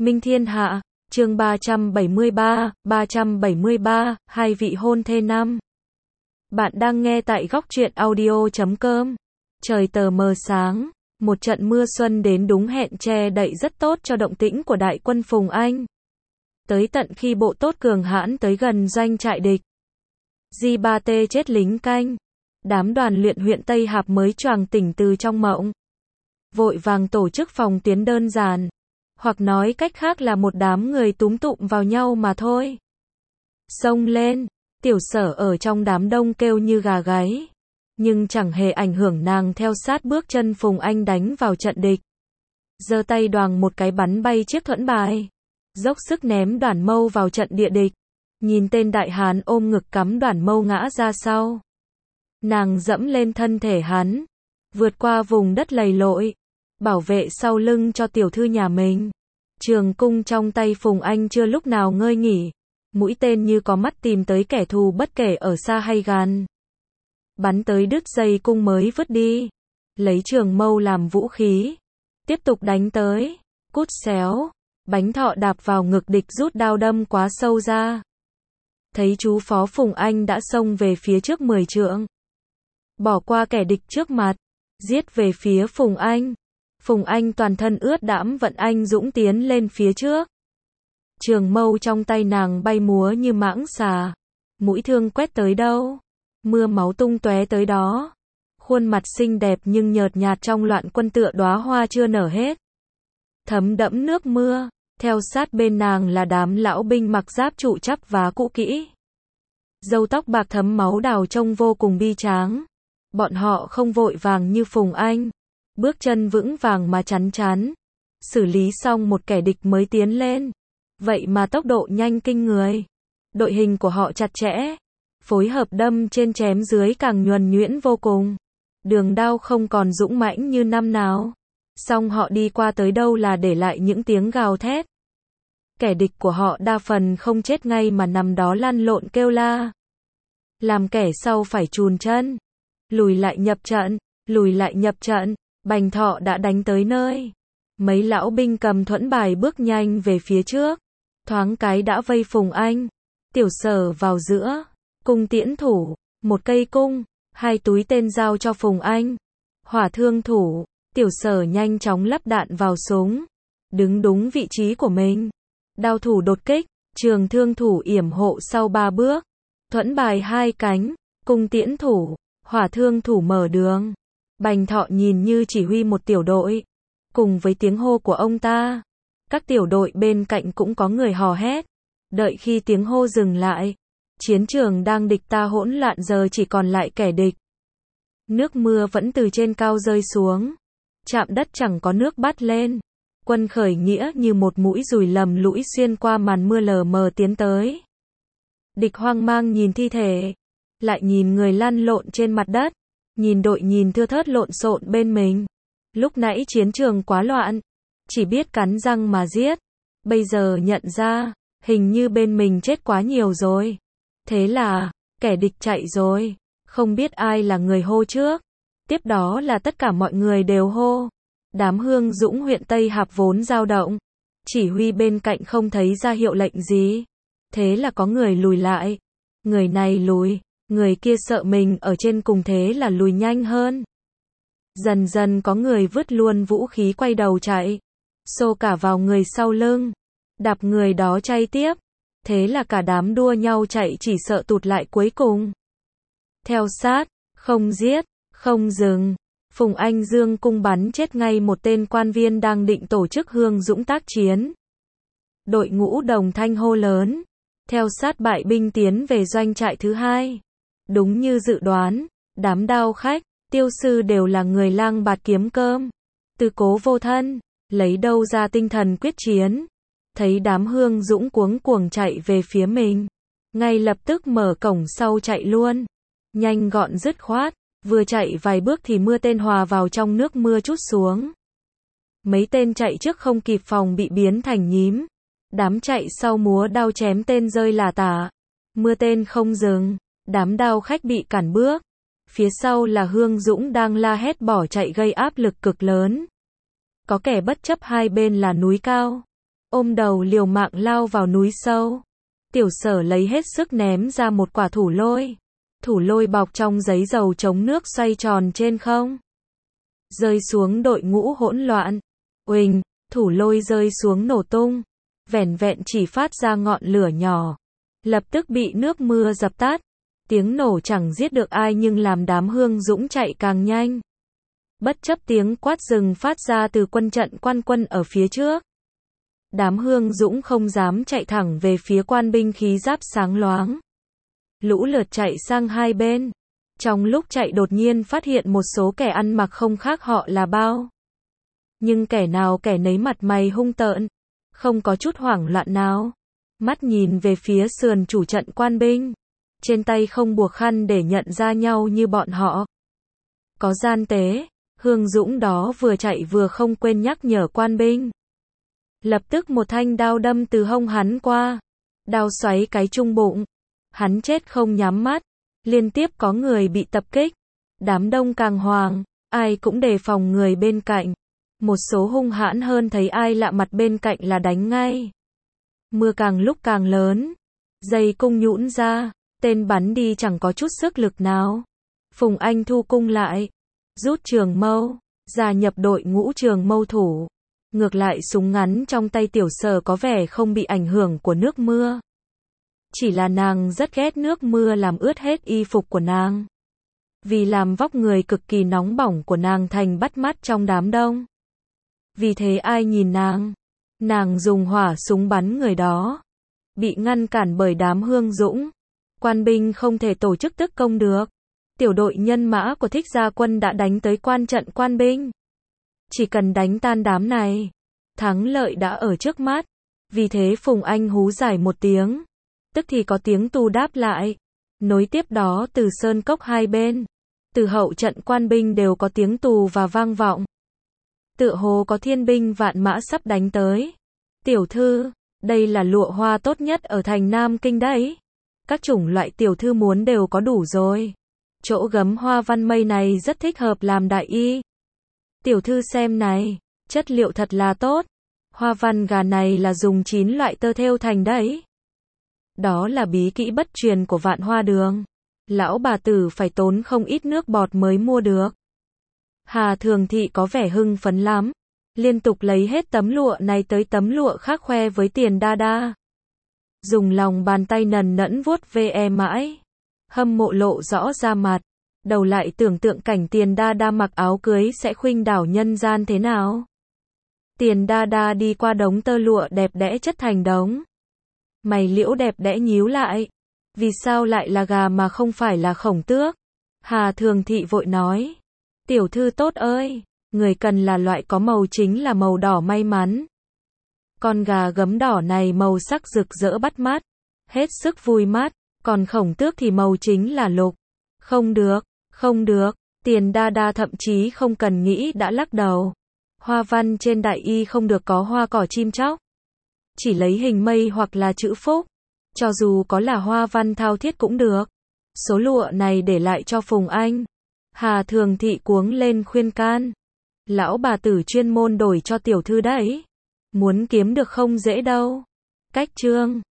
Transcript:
Minh Thiên Hạ, chương 373, hai vị hôn thê năm. Bạn đang nghe tại góc truyện audio.com. Trời tờ mờ sáng, một trận mưa xuân đến đúng hẹn che đậy rất tốt cho động tĩnh của đại quân Phùng Anh. Tới tận khi bộ tốt cường hãn tới gần doanh trại địch. J3T chết lính canh. Đám đoàn luyện huyện Tây Hạp mới choàng tỉnh từ trong mộng. Vội vàng tổ chức phòng tuyến đơn giản. Hoặc nói cách khác là một đám người túm tụm vào nhau mà thôi. Xông lên, Tiểu Sở ở trong đám đông kêu như gà gáy. Nhưng chẳng hề ảnh hưởng nàng theo sát bước chân Phùng Anh đánh vào trận địch. Giơ tay đoàng một cái bắn bay chiếc thuẫn bài. Dốc sức ném Đoản Mâu vào trận địa địch. Nhìn tên đại hán ôm ngực cắm Đoản Mâu ngã ra sau. Nàng dẫm lên thân thể hắn. Vượt qua vùng đất lầy lội. Bảo vệ sau lưng cho tiểu thư nhà mình. Trường cung trong tay Phùng Anh chưa lúc nào ngơi nghỉ. Mũi tên như có mắt tìm tới kẻ thù bất kể ở xa hay gần. Bắn tới đứt dây cung mới vứt đi. Lấy trường mâu làm vũ khí. Tiếp tục đánh tới. Cút xéo. Bánh thọ đạp vào ngực địch rút đao đâm quá sâu ra. Thấy chú phó Phùng Anh đã xông về phía trước 10 trượng. Bỏ qua kẻ địch trước mặt. Giết về phía Phùng Anh. Phùng Anh toàn thân ướt đẫm vận anh dũng tiến lên phía trước. Trường mâu trong tay nàng bay múa như mãng xà. Mũi thương quét tới đâu, mưa máu tung tóe tới đó. Khuôn mặt xinh đẹp nhưng nhợt nhạt trong loạn quân tựa đóa hoa chưa nở hết. Thấm đẫm nước mưa, theo sát bên nàng là đám lão binh mặc giáp trụ chắp vá cũ kỹ. Râu tóc bạc thấm máu đào trông vô cùng bi tráng. Bọn họ không vội vàng như Phùng Anh. Bước chân vững vàng mà chắn chắn. Xử lý xong một kẻ địch mới tiến lên. Vậy mà tốc độ nhanh kinh người. Đội hình của họ chặt chẽ. Phối hợp đâm trên chém dưới càng nhuần nhuyễn vô cùng. Đường đao không còn dũng mãnh như năm nào. Song họ đi qua tới đâu là để lại những tiếng gào thét. Kẻ địch của họ đa phần không chết ngay mà nằm đó lăn lộn kêu la. Làm kẻ sau phải chùn chân. Lùi lại nhập trận, lùi lại nhập trận. Bành Thọ đã đánh tới nơi. Mấy lão binh cầm thuẫn bài bước nhanh về phía trước. Thoáng cái đã vây Phùng Anh. Tiểu Sở vào giữa. Cung tiễn thủ. Một cây cung. Hai túi tên giao cho Phùng Anh. Hỏa thương thủ. Tiểu Sở nhanh chóng lắp đạn vào súng. Đứng đúng vị trí của mình. Đao thủ đột kích. Trường thương thủ yểm hộ sau 3 bước. Thuẫn bài 2 cánh. Cung tiễn thủ. Hỏa thương thủ mở đường. Bành Thọ nhìn như chỉ huy một tiểu đội. Cùng với tiếng hô của ông ta, các tiểu đội bên cạnh cũng có người hò hét. Đợi khi tiếng hô dừng lại, chiến trường đang địch ta hỗn loạn giờ chỉ còn lại kẻ địch. Nước mưa vẫn từ trên cao rơi xuống. Chạm đất chẳng có nước bắt lên. Quân khởi nghĩa như một mũi dùi lầm lũi xuyên qua màn mưa lờ mờ tiến tới. Địch hoang mang nhìn thi thể. Lại nhìn người lăn lộn trên mặt đất. Nhìn đội nhìn thưa thớt lộn xộn bên mình. Lúc nãy chiến trường quá loạn. Chỉ biết cắn răng mà giết. Bây giờ nhận ra, hình như bên mình chết quá nhiều rồi. Thế là, kẻ địch chạy rồi. Không biết ai là người hô trước. Tiếp đó là tất cả mọi người đều hô. Đám Hương Dũng huyện Tây Hạp vốn dao động. Chỉ huy bên cạnh không thấy ra hiệu lệnh gì. Thế là có người lùi lại. Người này lùi. Người kia sợ mình ở trên cùng thế là lùi nhanh hơn. Dần dần có người vứt luôn vũ khí quay đầu chạy. Xô cả vào người sau lưng. Đạp người đó chay tiếp. Thế là cả đám đua nhau chạy chỉ sợ tụt lại cuối cùng. Theo sát, không giết, không dừng. Phùng Anh dương cung bắn chết ngay một tên quan viên đang định tổ chức Hương Dũng tác chiến. Đội ngũ đồng thanh hô lớn. Theo sát bại binh tiến về doanh trại thứ hai. Đúng như dự đoán, đám đao khách, tiêu sư đều là người lang bạt kiếm cơm. Tư Cố vô thân, lấy đâu ra tinh thần quyết chiến. Thấy đám Hương Dũng cuống cuồng chạy về phía mình. Ngay lập tức mở cổng sau chạy luôn. Nhanh gọn dứt khoát, vừa chạy vài bước thì mưa tên hòa vào trong nước mưa trút xuống. Mấy tên chạy trước không kịp phòng bị biến thành nhím. Đám chạy sau múa đao chém tên rơi lả tả. Mưa tên không dừng. Đám đao khách bị cản bước. Phía sau là Hương Dũng đang la hét bỏ chạy gây áp lực cực lớn. Có kẻ bất chấp hai bên là núi cao. ôm đầu liều mạng lao vào núi sâu. Tiểu Sở lấy hết sức ném ra một quả thủ lôi. Thủ lôi bọc trong giấy dầu chống nước xoay tròn trên không. Rơi xuống đội ngũ hỗn loạn. Uỳnh, thủ lôi rơi xuống nổ tung. Vẻn vẹn chỉ phát ra ngọn lửa nhỏ. Lập tức bị nước mưa dập tắt. Tiếng nổ chẳng giết được ai nhưng làm đám Hương Dũng chạy càng nhanh. Bất chấp tiếng quát rừng phát ra từ quân trận quan quân ở phía trước. Đám Hương Dũng không dám chạy thẳng về phía quan binh khí giáp sáng loáng. Lũ lượt chạy sang hai bên. Trong lúc chạy đột nhiên phát hiện một số kẻ ăn mặc không khác họ là bao. Nhưng kẻ nào kẻ nấy mặt mày hung tợn. Không có chút hoảng loạn nào. Mắt nhìn về phía sườn chủ trận quan binh. Trên tay không buộc khăn để nhận ra nhau như bọn họ. Có gian tế. Hương Dũng đó vừa chạy vừa không quên nhắc nhở quan binh. Lập tức một thanh đao đâm từ hông hắn qua. Đao xoáy cái trung bụng. Hắn chết không nhắm mắt. Liên tiếp có người bị tập kích. Đám đông càng hoảng. Ai cũng đề phòng người bên cạnh. Một số hung hãn hơn thấy ai lạ mặt bên cạnh là đánh ngay. Mưa càng lúc càng lớn. Dây cung nhũn ra. Tên bắn đi chẳng có chút sức lực nào. Phùng Anh thu cung lại. Rút trường mâu. Gia nhập đội ngũ trường mâu thủ. Ngược lại súng ngắn trong tay Tiểu Sở có vẻ không bị ảnh hưởng của nước mưa. Chỉ là nàng rất ghét nước mưa làm ướt hết y phục của nàng. Vì làm vóc người cực kỳ nóng bỏng của nàng thành bắt mắt trong đám đông. Vì thế ai nhìn nàng dùng hỏa súng bắn người đó. Bị ngăn cản bởi đám Hương Dũng. Quan binh không thể tổ chức tức công được. Tiểu đội nhân mã của Thích Gia Quân đã đánh tới quan trận quan binh. Chỉ cần đánh tan đám này, thắng lợi đã ở trước mắt. Vì thế Phùng Anh hú dài một tiếng. Tức thì có tiếng tù đáp lại. Nối tiếp đó từ sơn cốc hai bên. Từ hậu trận quan binh đều có tiếng tù và vang vọng. Tựa hồ có thiên binh vạn mã sắp đánh tới. Tiểu thư, đây là lụa hoa tốt nhất ở thành Nam Kinh đấy. Các chủng loại tiểu thư muốn đều có đủ rồi. Chỗ gấm hoa văn mây này rất thích hợp làm đại y. Tiểu thư xem này, chất liệu thật là tốt. Hoa văn gà này là dùng 9 loại tơ thêu thành đấy. Đó là bí kỹ bất truyền của Vạn Hoa Đường. Lão bà tử phải tốn không ít nước bọt mới mua được. Hà Thường Thị có vẻ hưng phấn lắm. Liên tục lấy hết tấm lụa này tới tấm lụa khác khoe với Tiền Đa Đa. Dùng lòng bàn tay nần nẫn vuốt ve mãi. Hâm mộ lộ rõ ra mặt. Đầu lại tưởng tượng cảnh Tiền Đa Đa mặc áo cưới sẽ khuynh đảo nhân gian thế nào. Tiền Đa Đa đi qua đống tơ lụa đẹp đẽ chất thành đống. Mày liễu đẹp đẽ nhíu lại. Vì sao lại là gà mà không phải là Khổng Tước? Hà Thường Thị vội nói. Tiểu thư tốt ơi, người cần là loại có màu chính là màu đỏ may mắn. Con gà gấm đỏ này màu sắc rực rỡ bắt mắt. Hết sức vui mắt. Còn Khổng Tước thì màu chính là lục. Không được, không được. Tiền Đa Đa thậm chí không cần nghĩ đã lắc đầu. Hoa văn trên đại y không được có hoa cỏ chim chóc. Chỉ lấy hình mây hoặc là chữ phúc. Cho dù có là hoa văn thao thiết cũng được. Số lụa này để lại cho Phùng Anh. Hà Thường Thị cuống lên khuyên can. Lão bà tử chuyên môn đổi cho tiểu thư đấy. Muốn kiếm được không dễ đâu. Cách chương